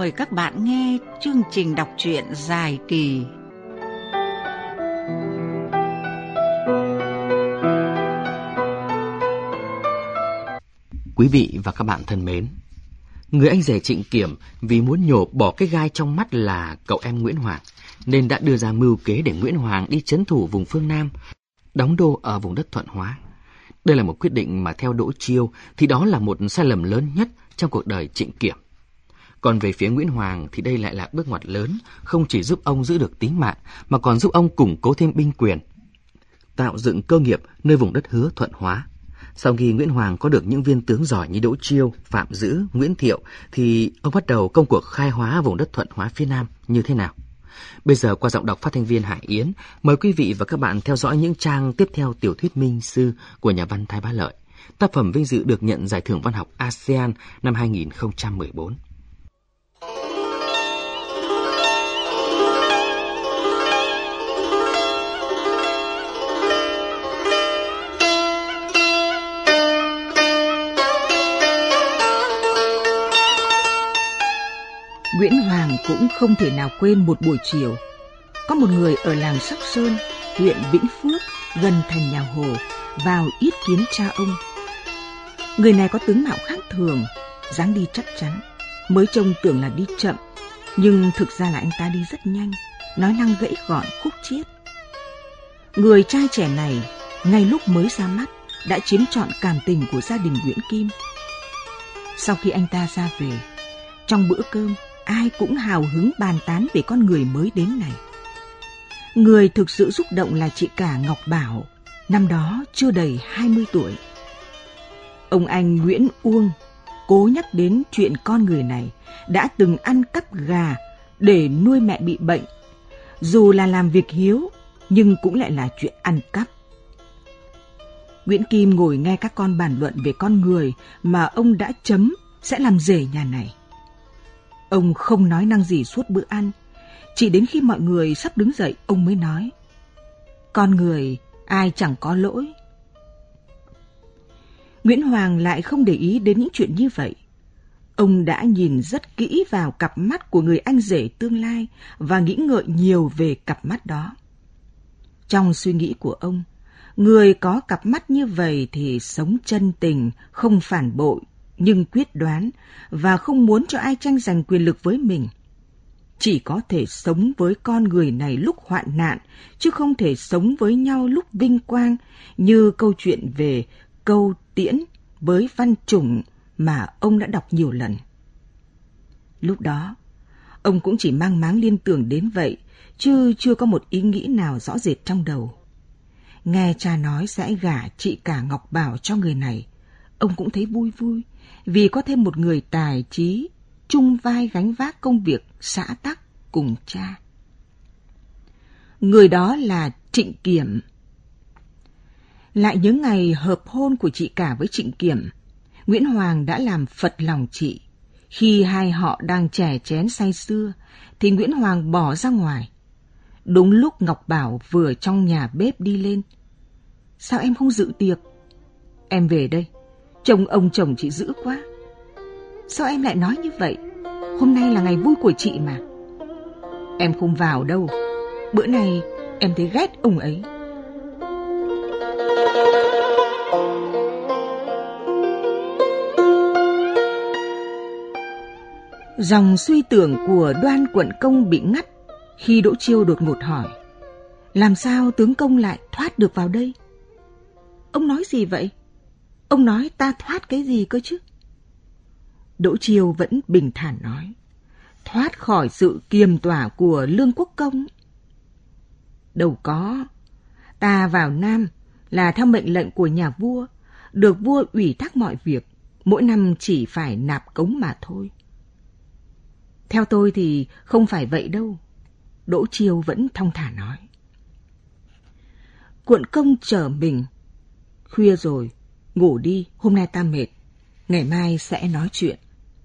mời các bạn nghe chương trình đọc truyện dài kỳ. Quý vị và các bạn thân mến, người anh rể Trịnh Kiểm vì muốn nhổ bỏ cái gai trong mắt là cậu em Nguyễn Hoàng, nên đã đưa ra mưu kế để Nguyễn Hoàng đi trấn thủ vùng phương Nam, đóng đô ở vùng đất Thuận Hóa. Đây là một quyết định mà theo Đỗ Chiêu thì đó là một sai lầm lớn nhất trong cuộc đời Trịnh Kiểm. Còn về phía Nguyễn Hoàng thì đây lại là bước ngoặt lớn, không chỉ giúp ông giữ được tính mạng mà còn giúp ông củng cố thêm binh quyền, tạo dựng cơ nghiệp nơi vùng đất Hứa Thuận Hóa. Sau khi Nguyễn Hoàng có được những viên tướng giỏi như Đỗ Chiêu, Phạm Dữ, Nguyễn Thiệu thì ông bắt đầu công cuộc khai hóa vùng đất Thuận Hóa phía Nam như thế nào. Bây giờ qua giọng đọc phát thanh viên Hải Yến, mời quý vị và các bạn theo dõi những trang tiếp theo tiểu thuyết Minh Sư của nhà văn Thái Bá Lợi, tác phẩm vinh dự được nhận giải thưởng văn học ASEAN năm 2014. Nguyễn Hoàng cũng không thể nào quên một buổi chiều, có một người ở làng Sóc Sơn, huyện Vĩnh Phước, gần thành nhà Hồ, vào yết kiến cha ông. Người này có tướng mạo khác thường, dáng đi chắc chắn, mới trông tưởng là đi chậm, nhưng thực ra là anh ta đi rất nhanh, nói năng gãy gọn khúc chiết. Người trai trẻ này, ngay lúc mới ra mắt, đã chiếm trọn cảm tình của gia đình Nguyễn Kim. Sau khi anh ta ra về, trong bữa cơm, ai cũng hào hứng bàn tán về con người mới đến này. Người thực sự xúc động là chị cả Ngọc Bảo, năm đó chưa đầy 20 tuổi. Ông anh Nguyễn Uông cố nhắc đến chuyện con người này đã từng ăn cắp gà để nuôi mẹ bị bệnh. Dù là làm việc hiếu, nhưng cũng lại là chuyện ăn cắp. Nguyễn Kim ngồi nghe các con bàn luận về con người mà ông đã chấm sẽ làm rể nhà này. Ông không nói năng gì suốt bữa ăn, chỉ đến khi mọi người sắp đứng dậy ông mới nói: con người ai chẳng có lỗi. Nguyễn Hoàng lại không để ý đến những chuyện như vậy. Ông đã nhìn rất kỹ vào cặp mắt của người anh rể tương lai và nghĩ ngợi nhiều về cặp mắt đó. Trong suy nghĩ của ông, người có cặp mắt như vậy thì sống chân tình, không phản bội, nhưng quyết đoán và không muốn cho ai tranh giành quyền lực với mình. Chỉ có thể sống với con người này lúc hoạn nạn, chứ không thể sống với nhau lúc vinh quang, như câu chuyện về Câu Tiễn với Văn Chủng mà ông đã đọc nhiều lần. Lúc đó, ông cũng chỉ mang máng liên tưởng đến vậy, chứ chưa có một ý nghĩ nào rõ rệt trong đầu. Nghe cha nói sẽ gả chị cả Ngọc Bảo cho người này, ông cũng thấy vui vui, vì có thêm một người tài trí, chung vai gánh vác công việc xã tắc cùng cha. Người đó là Trịnh Kiểm. Lại nhớ ngày hợp hôn của chị cả với Trịnh Kiểm, Nguyễn Hoàng đã làm phật lòng chị. Khi hai họ đang chè chén say sưa, thì Nguyễn Hoàng bỏ ra ngoài. Đúng lúc Ngọc Bảo vừa trong nhà bếp đi lên: sao em không dự tiệc? Em về đây, trông ông chồng chị dữ quá. Sao em lại nói như vậy? Hôm nay là ngày vui của chị mà. Em không vào đâu, bữa này em thấy ghét ông ấy. Dòng suy tưởng của Đoan Quận Công bị ngắt khi Đỗ Chiêu đột ngột hỏi: làm sao tướng công lại thoát được vào đây? Ông nói gì vậy? Ông nói ta thoát cái gì cơ chứ? Đỗ Chiêu vẫn bình thản nói: thoát khỏi sự kiềm tỏa của Lương Quốc Công. Đâu có, ta vào Nam là theo mệnh lệnh của nhà vua, được vua ủy thác mọi việc, mỗi năm chỉ phải nạp cống mà thôi. Theo tôi thì không phải vậy đâu. Đỗ Chiêu vẫn thong thả nói. Quận Công chờ mình: khuya rồi, ngủ đi, hôm nay ta mệt, ngày mai sẽ nói chuyện.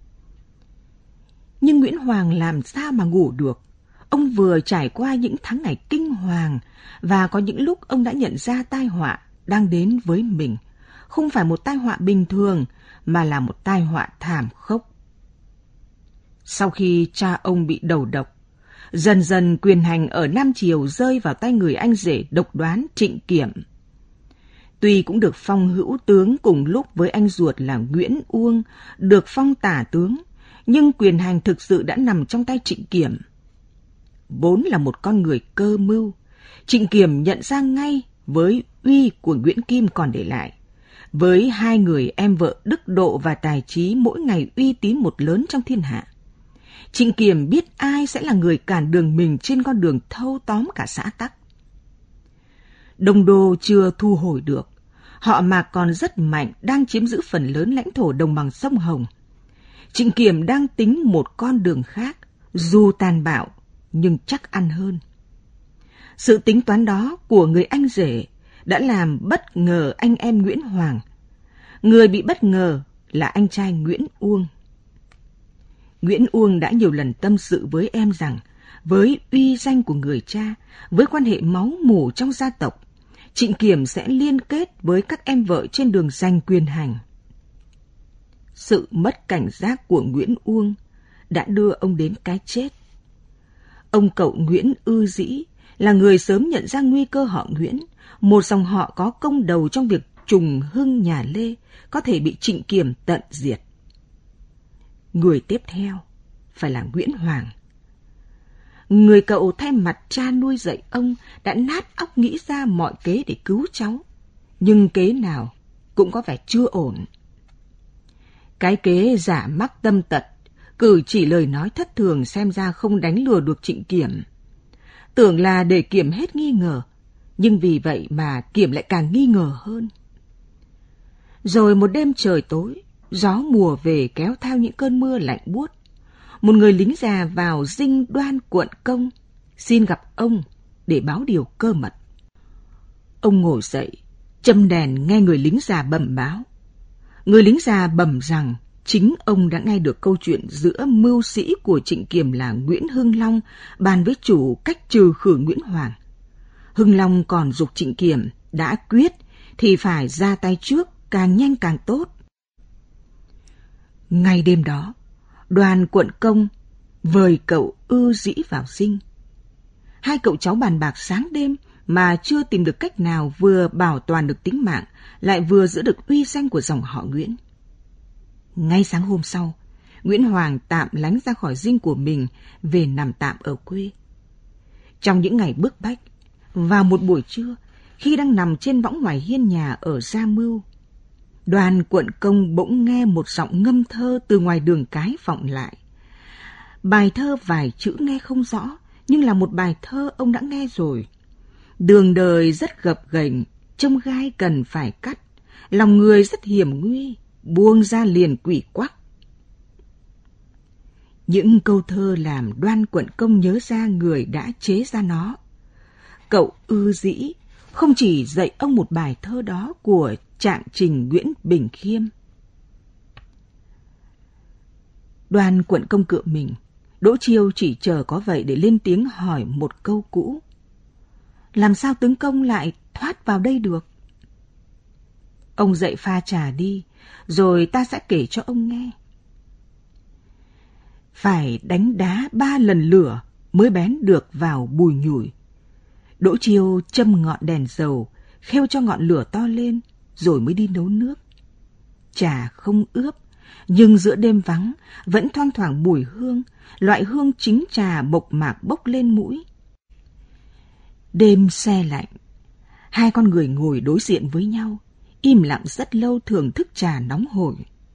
Nhưng Nguyễn Hoàng làm sao mà ngủ được? Ông vừa trải qua những tháng ngày kinh hoàng, và có những lúc ông đã nhận ra tai họa đang đến với mình. Không phải một tai họa bình thường, mà là một tai họa thảm khốc. Sau khi cha ông bị đầu độc, dần dần quyền hành ở Nam Triều rơi vào tay người anh rể độc đoán Trịnh Kiểm. Tuy cũng được phong hữu tướng cùng lúc với anh ruột là Nguyễn Uông, được phong tả tướng, nhưng quyền hành thực sự đã nằm trong tay Trịnh Kiểm. Vốn là một con người cơ mưu, Trịnh Kiểm nhận ra ngay với uy của Nguyễn Kim còn để lại, với hai người em vợ đức độ và tài trí mỗi ngày uy tín một lớn trong thiên hạ. Trịnh Kiểm biết ai sẽ là người cản đường mình trên con đường thâu tóm cả xã Tắc. Đông Đô chưa thu hồi được, họ Mạc còn rất mạnh, đang chiếm giữ phần lớn lãnh thổ đồng bằng sông Hồng. Trịnh Kiểm đang tính một con đường khác, dù tàn bạo nhưng chắc ăn hơn. Sự tính toán đó của người anh rể đã làm bất ngờ anh em Nguyễn Hoàng. Người bị bất ngờ là anh trai Nguyễn Uông. Nguyễn Uông đã nhiều lần tâm sự với em rằng, với uy danh của người cha, với quan hệ máu mủ trong gia tộc, Trịnh Kiểm sẽ liên kết với các em vợ trên đường giành quyền hành. Sự mất cảnh giác của Nguyễn Uông đã đưa ông đến cái chết. Ông cậu Nguyễn Ư Dĩ là người sớm nhận ra nguy cơ họ Nguyễn, một dòng họ có công đầu trong việc trùng hưng nhà Lê, có thể bị Trịnh Kiểm tận diệt. Người tiếp theo phải là Nguyễn Hoàng. Người cậu thay mặt cha nuôi dạy ông đã nát óc nghĩ ra mọi kế để cứu cháu, nhưng kế nào cũng có vẻ chưa ổn. Cái kế giả mắc tâm tật, cử chỉ lời nói thất thường xem ra không đánh lừa được Trịnh Kiểm. Tưởng là để Kiểm hết nghi ngờ, nhưng vì vậy mà Kiểm lại càng nghi ngờ hơn. Rồi một đêm trời tối, gió mùa về kéo theo những cơn mưa lạnh buốt. Một người lính già vào dinh Đoan quận công, xin gặp ông để báo điều cơ mật. Ông ngồi dậy, châm đèn nghe người lính già bẩm báo. Người lính già bẩm rằng chính ông đã nghe được câu chuyện giữa mưu sĩ của Trịnh Kiểm là Nguyễn Hưng Long bàn với chủ cách trừ khử Nguyễn Hoàng. Hưng Long còn giục Trịnh Kiểm đã quyết thì phải ra tay trước, càng nhanh càng tốt. Ngay đêm đó, Đoàn quận công vời cậu Ư Dĩ vào dinh. Hai cậu cháu bàn bạc sáng đêm mà chưa tìm được cách nào vừa bảo toàn được tính mạng, lại vừa giữ được uy danh của dòng họ Nguyễn. Ngay sáng hôm sau, Nguyễn Hoàng tạm lánh ra khỏi dinh của mình, về nằm tạm ở quê. Trong những ngày bức bách, vào một buổi trưa, khi đang nằm trên võng ngoài hiên nhà ở Gia Mưu, Đoàn quận công bỗng nghe một giọng ngâm thơ từ ngoài đường cái vọng lại. Bài thơ vài chữ nghe không rõ, nhưng là một bài thơ ông đã nghe rồi. Đường đời rất gập ghềnh, chông gai cần phải cắt, lòng người rất hiểm nguy, buông ra liền quỷ quắc. Những câu thơ làm Đoan quận công nhớ ra người đã chế ra nó. Cậu Ư Dĩ không chỉ dạy ông một bài thơ đó của Trạng Trình Nguyễn Bình Khiêm. Đoan quận công cựa mình, Đỗ Chiêu chỉ chờ có vậy để lên tiếng hỏi một câu cũ. Làm sao tướng công lại thoát vào đây được? Ông dậy pha trà đi, rồi ta sẽ kể cho ông nghe. Phải đánh đá 3 lần lửa mới bén được vào bùi nhủi. Đỗ Chiêu châm ngọn đèn dầu, khêu cho ngọn lửa to lên, rồi mới đi nấu nước. Trà không ướp, nhưng giữa đêm vắng vẫn thoang thoảng mùi hương, loại hương chính trà mộc mạc bốc lên mũi. Đêm se lạnh, hai con người ngồi đối diện với nhau, im lặng rất lâu thưởng thức trà nóng hổi.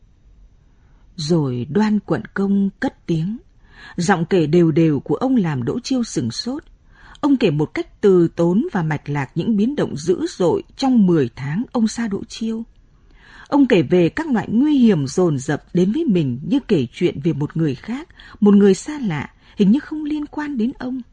Rồi Đoan quận công cất tiếng, giọng kể đều đều của ông làm Đỗ Chiêu sửng sốt. Ông kể một cách từ tốn và mạch lạc những biến động dữ dội trong 10 tháng ông xa Đỗ Chiêu. Ông kể về các loại nguy hiểm dồn dập đến với mình như kể chuyện về một người khác, một người xa lạ, hình như không liên quan đến ông.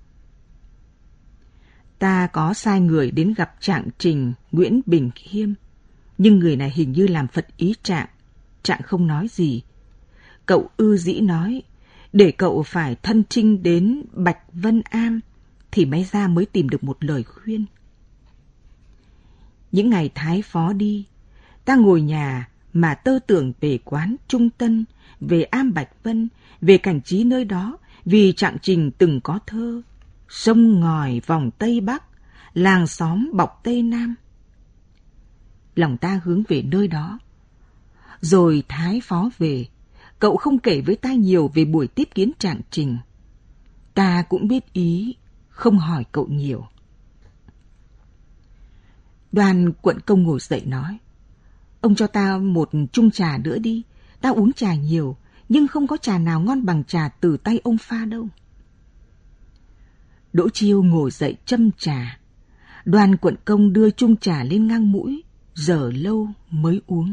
Ta có sai người đến gặp Trạng Trình Nguyễn Bình Khiêm, nhưng người này hình như làm phật ý Trạng. Trạng không nói gì. Cậu Ư Dĩ nói, để cậu phải thân trinh đến Bạch Vân Am, thì may ra mới tìm được một lời khuyên. Những ngày thái phó đi, ta ngồi nhà mà tơ tưởng về quán Trung Tân, về Am Bạch Vân, về cảnh trí nơi đó, vì Trạng Trình từng có thơ sông ngòi vòng Tây Bắc, làng xóm bọc Tây Nam. Lòng ta hướng về nơi đó. Rồi Thái Phó về, cậu không kể với ta nhiều về buổi tiếp kiến Trạng Trình. Ta cũng biết ý, không hỏi cậu nhiều. Đoàn Quận Công ngồi dậy nói, ông cho ta một chung trà nữa đi, ta uống trà nhiều, nhưng không có trà nào ngon bằng trà từ tay ông pha đâu. Đỗ Chiêu ngồi dậy châm trà. Đoàn Quận Công đưa chung trà lên ngang mũi, giờ lâu mới uống.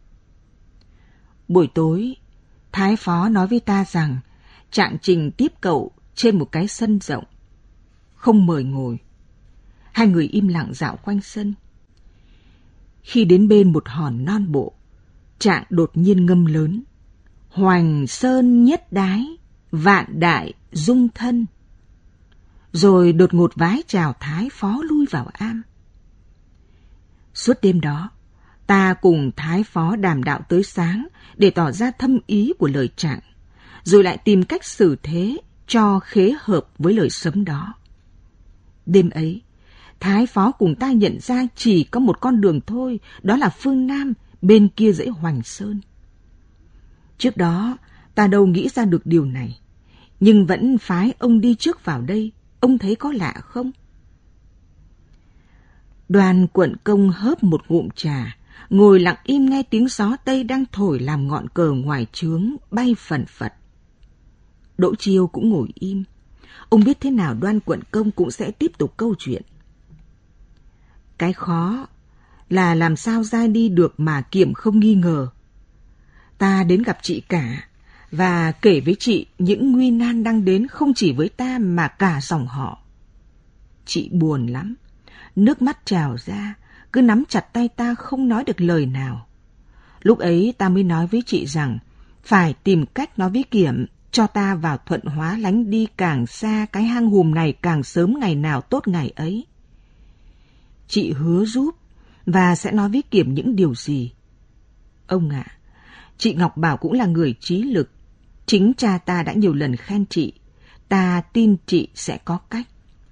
Buổi tối, Thái Phó nói với ta rằng Trạng Trình tiếp cậu trên một cái sân rộng, không mời ngồi. Hai người im lặng dạo quanh sân. Khi đến bên một hòn non bộ, Trạng đột nhiên ngâm lớn: Hoành sơn nhất đái, vạn đại dung thân. Rồi đột ngột vái chào Thái Phó lui vào am. Suốt đêm đó, ta cùng Thái Phó đàm đạo tới sáng để tỏ ra thâm ý của lời Trạng, rồi lại tìm cách xử thế cho khế hợp với lời sấm đó. Đêm ấy, Thái Phó cùng ta nhận ra chỉ có một con đường thôi, đó là phương Nam, bên kia dãy Hoành Sơn. Trước đó, ta đâu nghĩ ra được điều này, nhưng vẫn phái ông đi trước vào đây, ông thấy có lạ không? Đoàn Quận Công hớp một ngụm trà, ngồi lặng im nghe tiếng gió Tây đang thổi làm ngọn cờ ngoài trướng bay phần phật. Đỗ Chiêu cũng ngồi im. Ông biết thế nào Đoàn Quận Công cũng sẽ tiếp tục câu chuyện. Cái khó là làm sao ra đi được mà Kiểm không nghi ngờ. Ta đến gặp chị cả và kể với chị những nguy nan đang đến không chỉ với ta mà cả dòng họ. Chị buồn lắm, nước mắt trào ra, cứ nắm chặt tay ta không nói được lời nào. Lúc ấy ta mới nói với chị rằng phải tìm cách nói với Kiểm cho ta vào Thuận Hóa lánh đi càng xa cái hang hùm này càng sớm ngày nào tốt ngày ấy. Chị hứa giúp và sẽ nói với Kiểm những điều gì. Ông ạ, chị Ngọc Bảo cũng là người trí lực. Chính cha ta đã nhiều lần khen chị. Ta tin chị sẽ có cách.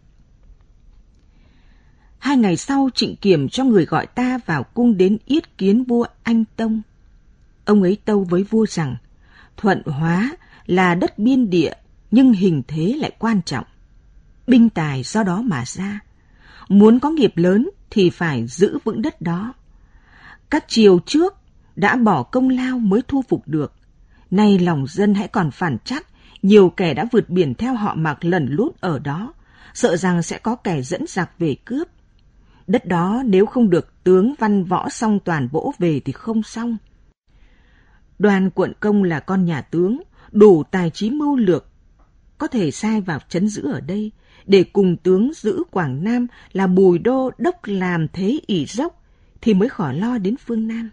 2 ngày sau, Trịnh Kiểm cho người gọi ta vào cung đến yết kiến vua Anh Tông. Ông ấy tâu với vua rằng Thuận Hóa là đất biên địa nhưng hình thế lại quan trọng. Binh tài do đó mà ra. Muốn có nghiệp lớn thì phải giữ vững đất đó. Các triều trước đã bỏ công lao mới thu phục được. Nay lòng dân hãy còn phản trắc, nhiều kẻ đã vượt biển theo họ Mạc lẩn lút ở đó, sợ rằng sẽ có kẻ dẫn giặc về cướp. Đất đó nếu không được tướng văn võ song toàn vỗ về thì không xong. Đoàn Quận Công là con nhà tướng, đủ tài trí mưu lược, có thể sai vào trấn giữ ở đây, để cùng tướng giữ Quảng Nam là Bùi Đô đốc làm thế ỷ dốc, thì mới khỏi lo đến phương Nam.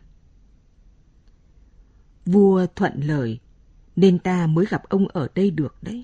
Vua thuận lời, nên ta mới gặp ông ở đây được đấy.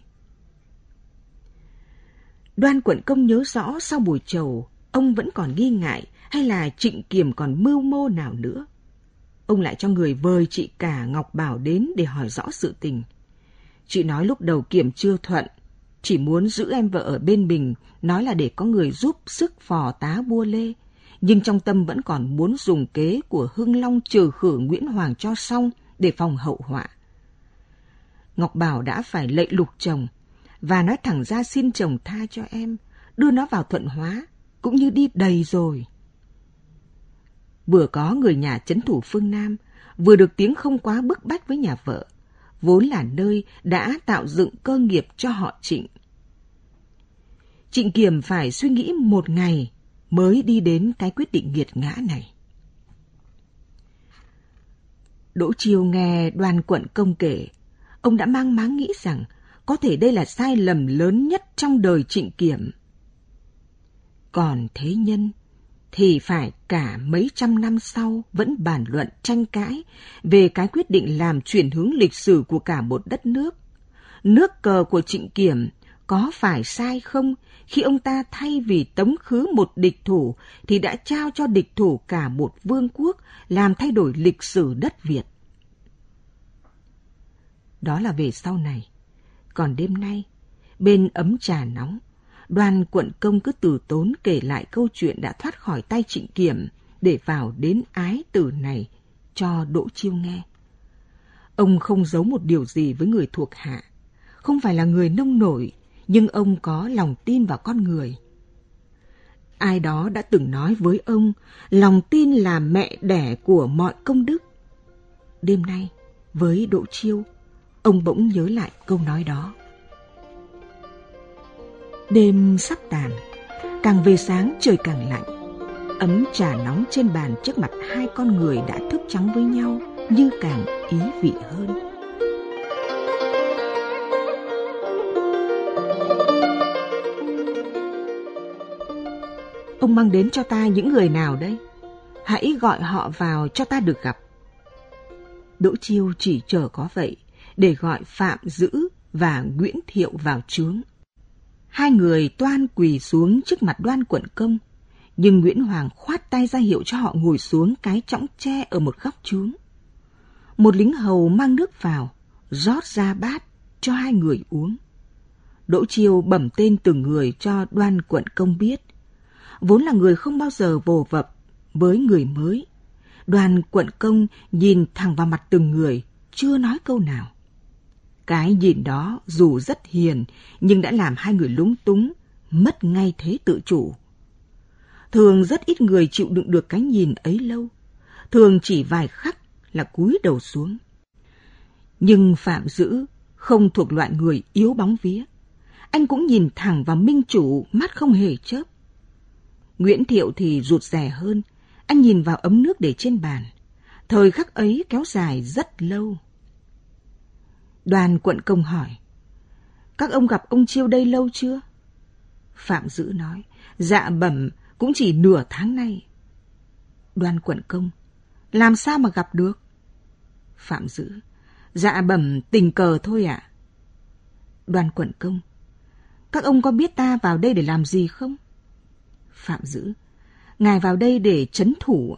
Đoàn Quận Công nhớ rõ sau buổi chầu, ông vẫn còn nghi ngại hay là Trịnh Kiểm còn mưu mô nào nữa. Ông lại cho người vời chị cả Ngọc Bảo đến để hỏi rõ sự tình. Chị nói lúc đầu Kiểm chưa thuận, chỉ muốn giữ em vợ ở bên mình, nói là để có người giúp sức phò tá vua Lê, nhưng trong tâm vẫn còn muốn dùng kế của Hưng Long trừ khử Nguyễn Hoàng cho xong để phòng hậu họa. Ngọc Bảo đã phải lạy lục chồng và nói thẳng ra xin chồng tha cho em, đưa nó vào Thuận Hóa, cũng như đi đầy rồi. Vừa có người nhà trấn thủ phương Nam, vừa được tiếng không quá bức bách với nhà vợ, vốn là nơi đã tạo dựng cơ nghiệp cho họ Trịnh. Trịnh Kiểm phải suy nghĩ 1 ngày mới đi đến cái quyết định nghiệt ngã này. Đỗ Chiêu nghe Đoàn Quận Công kể, ông đã mang máng nghĩ rằng có thể đây là sai lầm lớn nhất trong đời Trịnh Kiểm. Còn thế nhân thì phải cả mấy trăm năm sau vẫn bàn luận tranh cãi về cái quyết định làm chuyển hướng lịch sử của cả một đất nước. Nước cờ của Trịnh Kiểm có phải sai không khi ông ta thay vì tống khứ một địch thủ thì đã trao cho địch thủ cả một vương quốc, làm thay đổi lịch sử đất Việt. Đó là về sau này. Còn đêm nay, bên ấm trà nóng, Đoàn Quận Công cứ từ tốn kể lại câu chuyện đã thoát khỏi tay Trịnh Kiểm để vào đến ái tử này cho Đỗ Chiêu nghe. Ông không giấu một điều gì với người thuộc hạ. Không phải là người nông nổi, nhưng ông có lòng tin vào con người. Ai đó đã từng nói với ông, lòng tin là mẹ đẻ của mọi công đức. Đêm nay, với Đỗ Chiêu, ông bỗng nhớ lại câu nói đó. Đêm sắp tàn, càng về sáng trời càng lạnh. Ấm trà nóng trên bàn trước mặt hai con người đã thức trắng với nhau như càng ý vị hơn. Ông mang đến cho ta những người nào đây? Hãy gọi họ vào cho ta được gặp. Đỗ Chiêu chỉ chờ có vậy để gọi Phạm Dữ và Nguyễn Thiệu vào chướng. Hai người toan quỳ xuống trước mặt Đoan Quận Công, nhưng Nguyễn Hoàng khoát tay ra hiệu cho họ ngồi xuống cái chõng tre ở một góc chướng. Một lính hầu mang nước vào, rót ra bát cho hai người uống. Đỗ Chiêu bẩm tên từng người cho Đoan Quận Công biết. Vốn là người không bao giờ vồ vập với người mới, Đoàn Quận Công nhìn thẳng vào mặt từng người, chưa nói câu nào. Cái nhìn đó dù rất hiền, nhưng đã làm hai người lúng túng, mất ngay thế tự chủ. Thường rất ít người chịu đựng được cái nhìn ấy lâu, thường chỉ vài khắc là cúi đầu xuống. Nhưng Phạm Dữ không thuộc loại người yếu bóng vía. Anh cũng nhìn thẳng vào minh chủ, mắt không hề chớp. Nguyễn Thiệu thì rụt rè hơn, anh nhìn vào ấm nước để trên bàn. Thời khắc ấy kéo dài rất lâu. Đoàn Quận Công hỏi, các ông gặp ông Chiêu đây lâu chưa? Phạm Dữ nói, dạ bẩm, cũng chỉ nửa tháng nay. Đoàn Quận Công, làm sao mà gặp được? Phạm Dữ, dạ bẩm, tình cờ thôi ạ. Đoàn Quận Công, các ông có biết ta vào đây để làm gì không? Phạm Dữ, ngài vào đây để trấn thủ.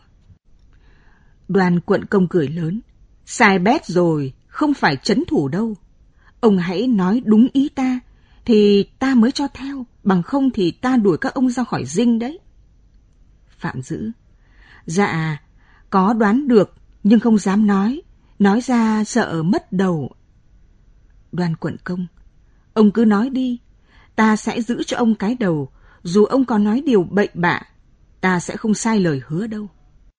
Đoàn Quận Công cười lớn, sai bét rồi, không phải trấn thủ đâu. Ông hãy nói đúng ý ta, thì ta mới cho theo, bằng không thì ta đuổi các ông ra khỏi dinh đấy. Phạm Dữ, dạ, có đoán được, nhưng không dám nói ra sợ mất đầu. Đoàn Quận Công, ông cứ nói đi, ta sẽ giữ cho ông cái đầu, dù ông có nói điều bậy bạ, ta sẽ không sai lời hứa đâu.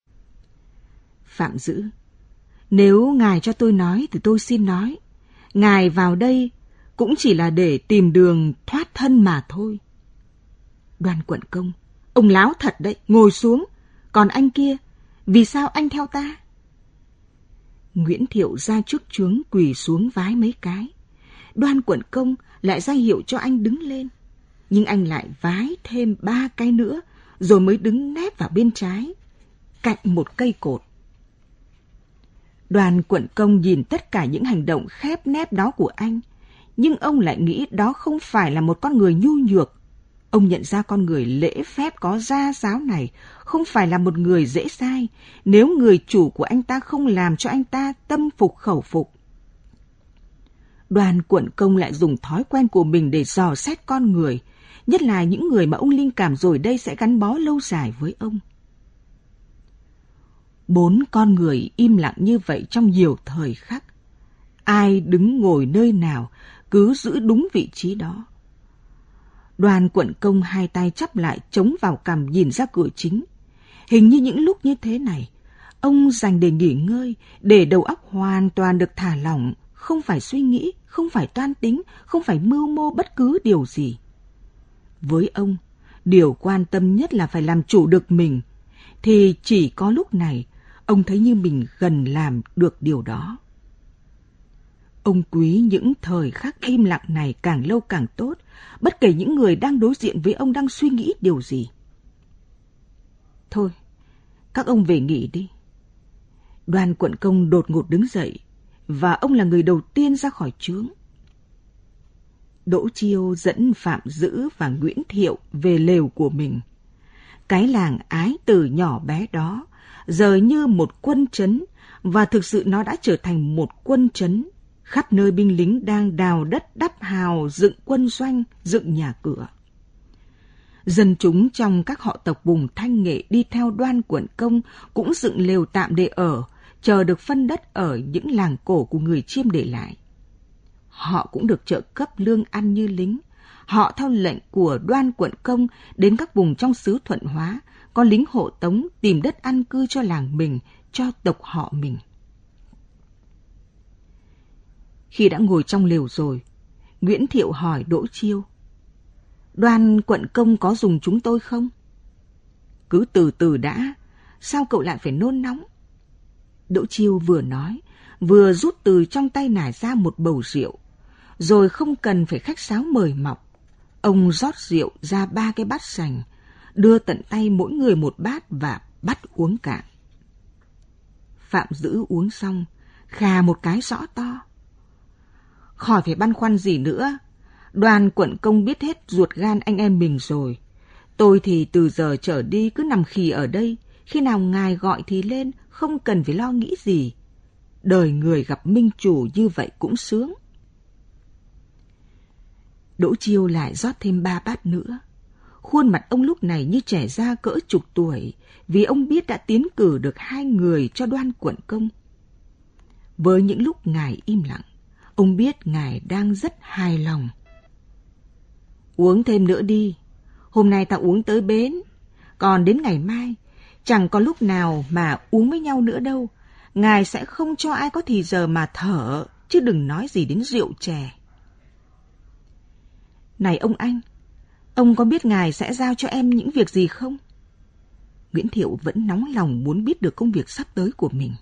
Phạm Dữ, nếu ngài cho tôi nói thì tôi xin nói. Ngài vào đây cũng chỉ là để tìm đường thoát thân mà thôi. Đoàn Quận Công, ông láo thật đấy, ngồi xuống. Còn anh kia, vì sao anh theo ta? Nguyễn Thiệu ra trước chướng quỳ xuống vái mấy cái. Đoàn Quận Công lại ra hiệu cho anh đứng lên. Nhưng anh lại vái thêm 3 cái nữa, rồi mới đứng nép vào bên trái, cạnh một cây cột. Đoàn Quận Công nhìn tất cả những hành động khép nép đó của anh, nhưng ông lại nghĩ đó không phải là một con người nhu nhược. Ông nhận ra con người lễ phép có gia giáo này không phải là một người dễ sai, nếu người chủ của anh ta không làm cho anh ta tâm phục khẩu phục. Đoàn Quận Công lại dùng thói quen của mình để dò xét con người, nhất là những người mà ông linh cảm rồi đây sẽ gắn bó lâu dài với ông. 4 con người im lặng như vậy trong nhiều thời khắc. Ai đứng ngồi nơi nào, cứ giữ đúng vị trí đó. Đoàn Quận Công hai tay chắp lại chống vào cằm nhìn ra cửa chính. Hình như những lúc như thế này, ông dành để nghỉ ngơi, để đầu óc hoàn toàn được thả lỏng, không phải suy nghĩ, không phải toan tính, không phải mưu mô bất cứ điều gì. Với ông, điều quan tâm nhất là phải làm chủ được mình, thì chỉ có lúc này, ông thấy như mình gần làm được điều đó. Ông quý những thời khắc im lặng này càng lâu càng tốt, bất kể những người đang đối diện với ông đang suy nghĩ điều gì. Thôi, các ông về nghỉ đi. Đoàn Quận Công đột ngột đứng dậy, và ông là người đầu tiên ra khỏi chướng. Đỗ Chiêu dẫn Phạm Dữ và Nguyễn Thiệu về lều của mình. Cái làng Ái Từ nhỏ bé đó giờ như một quân trấn, và thực sự nó đã trở thành một quân trấn. Khắp nơi binh lính đang đào đất đắp hào, dựng quân doanh, dựng nhà cửa. Dân chúng trong các họ tộc vùng Thanh Nghệ đi theo Đoan Quận Công cũng dựng lều tạm để ở, chờ được phân đất ở những làng cổ của người Chiêm để lại. Họ cũng được trợ cấp lương ăn như lính. Họ theo lệnh của Đoan Quận Công đến các vùng trong xứ Thuận Hóa, có lính hộ tống tìm đất an cư cho làng mình, cho tộc họ mình. Khi đã ngồi trong lều rồi, Nguyễn Thiệu hỏi Đỗ Chiêu: Đoan Quận Công có dùng chúng tôi không? Cứ từ từ đã, sao cậu lại phải nôn nóng? Đỗ Chiêu vừa nói, vừa rút từ trong tay nải ra một bầu rượu, rồi không cần phải khách sáo mời mọc. Ông rót rượu ra 3 cái bát sành, đưa tận tay mỗi người một bát và bắt uống cạn. Phạm Dữ uống xong, khà một cái rõ to. Khỏi phải băn khoăn gì nữa, Đoan Quận Công biết hết ruột gan anh em mình rồi. Tôi thì từ giờ trở đi cứ nằm khì ở đây, khi nào ngài gọi thì lên, không cần phải lo nghĩ gì. Đời người gặp minh chủ như vậy cũng sướng. Đỗ Chiêu lại rót thêm 3 bát nữa. Khuôn mặt ông lúc này như trẻ ra cỡ chục tuổi, vì ông biết đã tiến cử được 2 người cho Đoan Quận Công. Với những lúc ngài im lặng, ông biết ngài đang rất hài lòng. Uống thêm nữa đi, hôm nay ta uống tới bến, còn đến ngày mai, chẳng có lúc nào mà uống với nhau nữa đâu. Ngài sẽ không cho ai có thì giờ mà thở, chứ đừng nói gì đến rượu chè. Này ông có biết ngài sẽ giao cho em những việc gì không? Nguyễn Thiệu vẫn nóng lòng muốn biết được công việc sắp tới của mình.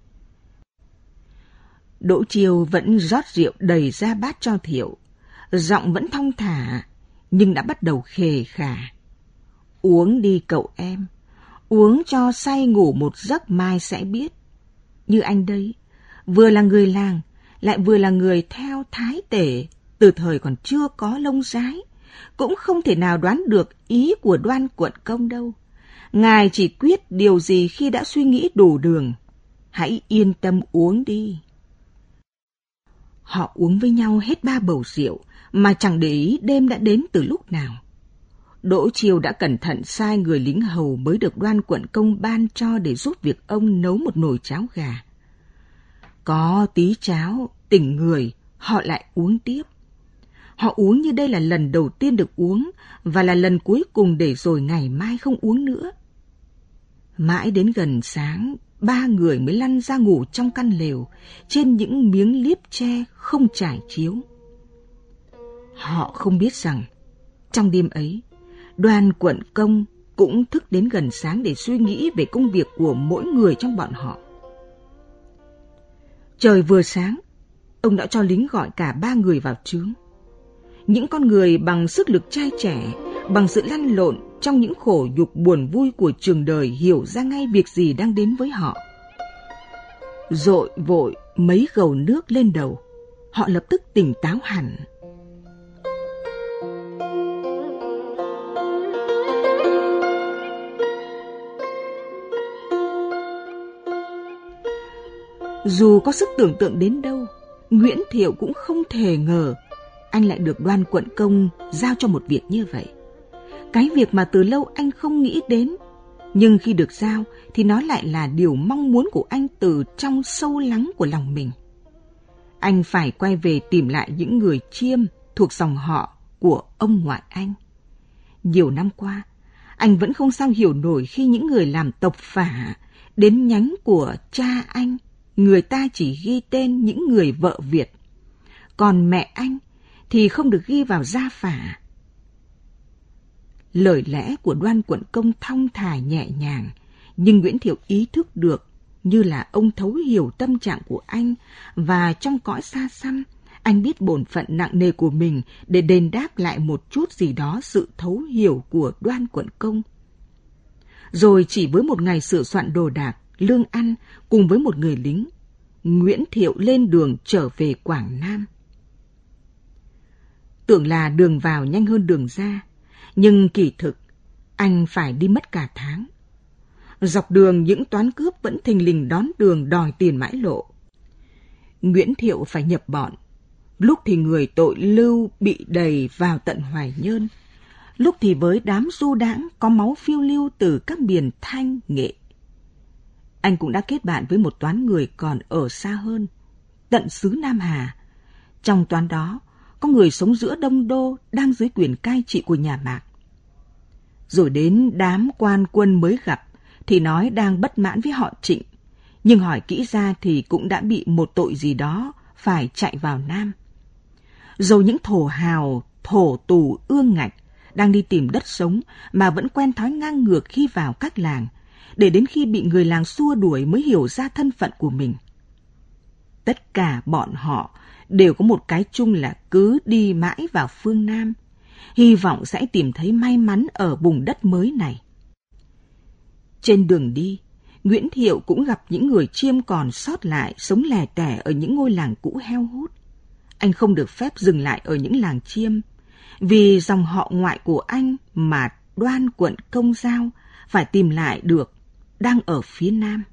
Đỗ Chiêu vẫn rót rượu đầy ra bát cho Thiệu, giọng vẫn thong thả, nhưng đã bắt đầu khề khà. Uống đi cậu em, uống cho say ngủ một giấc mai sẽ biết. Như anh đây, vừa là người làng, lại vừa là người theo thái tể, từ thời còn chưa có lông rái, cũng không thể nào đoán được ý của Đoan Quận Công đâu. Ngài chỉ quyết điều gì khi đã suy nghĩ đủ đường. Hãy yên tâm uống đi. Họ uống với nhau hết 3 bầu rượu, mà chẳng để ý đêm đã đến từ lúc nào. Đỗ Chiêu đã cẩn thận sai người lính hầu mới được Đoan Quận Công ban cho để giúp việc ông nấu một nồi cháo gà. Có tí cháo, tỉnh người, họ lại uống tiếp. Họ uống như đây là lần đầu tiên được uống, và là lần cuối cùng để rồi ngày mai không uống nữa. Mãi đến gần sáng, 3 người mới lăn ra ngủ trong căn lều, trên những miếng liếp tre không trải chiếu. Họ không biết rằng, trong đêm ấy, Đoan Quận Công cũng thức đến gần sáng để suy nghĩ về công việc của mỗi người trong bọn họ. Trời vừa sáng, ông đã cho lính gọi cả 3 người vào trướng. Những con người bằng sức lực trai trẻ, bằng sự lăn lộn trong những khổ nhục buồn vui của trường đời hiểu ra ngay việc gì đang đến với họ. Dội vội mấy gầu nước lên đầu, họ lập tức tỉnh táo hẳn. Dù có sức tưởng tượng đến đâu, Nguyễn Thiệu cũng không thể ngờ anh lại được Đoan Quận Công giao cho một việc như vậy. Cái việc mà từ lâu anh không nghĩ đến, nhưng khi được giao thì nó lại là điều mong muốn của anh từ trong sâu lắng của lòng mình. Anh phải quay về tìm lại những người Chiêm thuộc dòng họ của ông ngoại anh. Nhiều năm qua, anh vẫn không sao hiểu nổi khi những người làm tộc phả đến nhánh của cha anh, người ta chỉ ghi tên những người vợ Việt, còn mẹ anh thì không được ghi vào gia phả. Lời lẽ của Đoan Quận Công thong thả nhẹ nhàng, nhưng Nguyễn Thiệu ý thức được như là ông thấu hiểu tâm trạng của anh, và trong cõi xa xăm, anh biết bổn phận nặng nề của mình để đền đáp lại một chút gì đó sự thấu hiểu của Đoan Quận Công. Rồi chỉ với một ngày sửa soạn đồ đạc, lương ăn cùng với một người lính, Nguyễn Thiệu lên đường trở về Quảng Nam. Tưởng là đường vào nhanh hơn đường ra, nhưng kỳ thực anh phải đi mất cả tháng. Dọc đường những toán cướp vẫn thình lình đón đường đòi tiền mãi lộ. Nguyễn Thiệu phải nhập bọn. Lúc thì người tội lưu bị đầy vào tận Hoài Nhơn, lúc thì với đám du đãng có máu phiêu lưu từ các miền Thanh, Nghệ. Anh cũng đã kết bạn với một toán người còn ở xa hơn, tận xứ Nam Hà. Trong toán đó có người sống giữa Đông Đô đang dưới quyền cai trị của nhà Mạc. Rồi đến đám quan quân mới gặp thì nói đang bất mãn với họ Trịnh, nhưng hỏi kỹ ra thì cũng đã bị một tội gì đó phải chạy vào Nam. Rồi những thổ hào, thổ tù ương ngạch đang đi tìm đất sống mà vẫn quen thói ngang ngược khi vào các làng, để đến khi bị người làng xua đuổi mới hiểu ra thân phận của mình. Tất cả bọn họ đều có một cái chung là cứ đi mãi vào phương Nam, hy vọng sẽ tìm thấy may mắn ở vùng đất mới này. Trên đường đi, Nguyễn Thiệu cũng gặp những người chiêm còn sót lại sống lẻ tẻ ở những ngôi làng cũ heo hút. Anh không được phép dừng lại ở những làng chiêm, vì dòng họ ngoại của anh mà Đoan quận Công Giao phải tìm lại được đang ở phía Nam.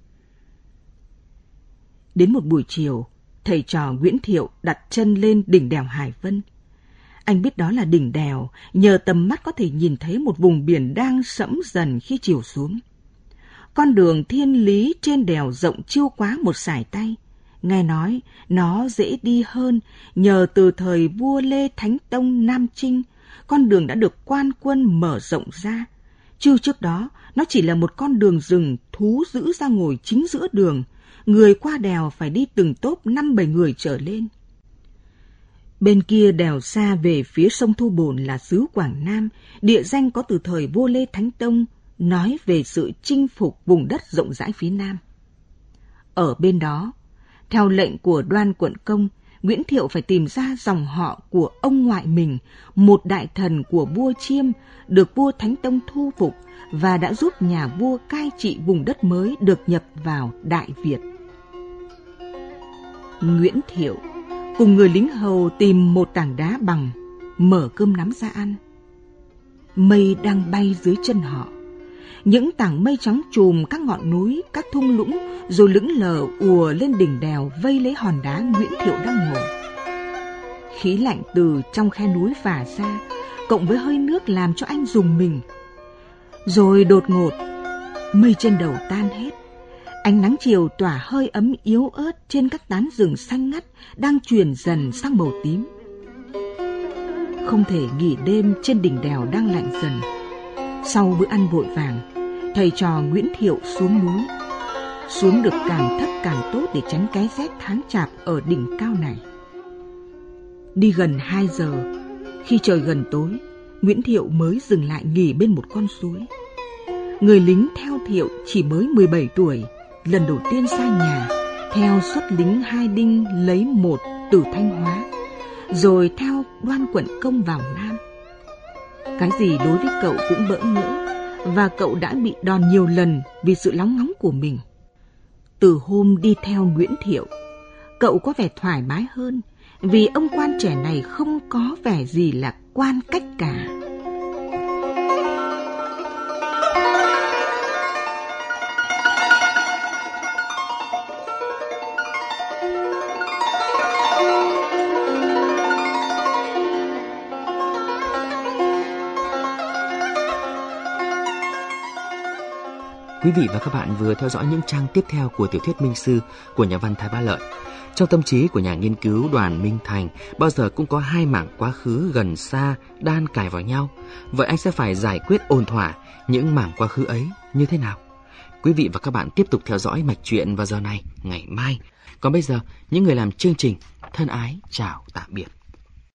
Đến một buổi chiều, thầy trò Nguyễn Thiệu đặt chân lên đỉnh đèo Hải Vân. Anh biết đó là đỉnh đèo, nhờ tầm mắt có thể nhìn thấy một vùng biển đang sẫm dần khi chiều xuống. Con đường thiên lý trên đèo rộng chiêu quá một sải tay. Nghe nói nó dễ đi hơn nhờ từ thời vua Lê Thánh Tông Nam Chinh, con đường đã được quan quân mở rộng ra. Chứ trước đó, nó chỉ là một con đường rừng thú dữ ra ngồi chính giữa đường. Người qua đèo phải đi từng tốp 5-7 người trở lên. Bên kia đèo xa về phía sông Thu Bồn là xứ Quảng Nam, địa danh có từ thời vua Lê Thánh Tông, nói về sự chinh phục vùng đất rộng rãi phía Nam. Ở bên đó, theo lệnh của Đoan quận Công, Nguyễn Thiệu phải tìm ra dòng họ của ông ngoại mình, một đại thần của vua Chiêm, được vua Thánh Tông thu phục và đã giúp nhà vua cai trị vùng đất mới được nhập vào Đại Việt. Nguyễn Thiệu cùng người lính hầu tìm một tảng đá bằng, mở cơm nắm ra ăn. Mây đang bay dưới chân họ. Những tảng mây trắng trùm các ngọn núi, các thung lũng, rồi lững lờ ùa lên đỉnh đèo vây lấy hòn đá Nguyễn Thiệu đang ngồi. Khí lạnh từ trong khe núi phả ra, cộng với hơi nước làm cho anh rùng mình. Rồi đột ngột, mây trên đầu tan hết. Ánh nắng chiều tỏa hơi ấm yếu ớt trên các tán rừng xanh ngắt đang chuyển dần sang màu tím. Không thể nghỉ đêm trên đỉnh đèo đang lạnh dần. Sau bữa ăn vội vàng, thầy trò Nguyễn Thiệu xuống núi. Xuống được càng thấp càng tốt để tránh cái rét tháng chạp ở đỉnh cao này. Đi gần 2 giờ, khi trời gần tối, Nguyễn Thiệu mới dừng lại nghỉ bên một con suối. Người lính theo Thiệu chỉ mới 17 tuổi, lần đầu tiên xa nhà, theo xuất lính Hai Đinh lấy một từ Thanh Hóa, rồi theo Đoan quận Công vào Nam. Cái gì đối với cậu cũng bỡ ngỡ, và cậu đã bị đòn nhiều lần vì sự lóng ngóng của mình. Từ hôm đi theo Nguyễn Thiệu, cậu có vẻ thoải mái hơn, vì ông quan trẻ này không có vẻ gì là quan cách cả. Quý vị và các bạn vừa theo dõi những trang tiếp theo của tiểu thuyết Minh Sư của nhà văn Thái Bá Lợi. Trong tâm trí của nhà nghiên cứu Đoàn Minh Thành, bao giờ cũng có hai mảng quá khứ gần xa đan cài vào nhau. Vậy anh sẽ phải giải quyết ổn thỏa những mảng quá khứ ấy như thế nào? Quý vị và các bạn tiếp tục theo dõi mạch truyện vào giờ này ngày mai. Còn bây giờ, những người làm chương trình thân ái chào tạm biệt.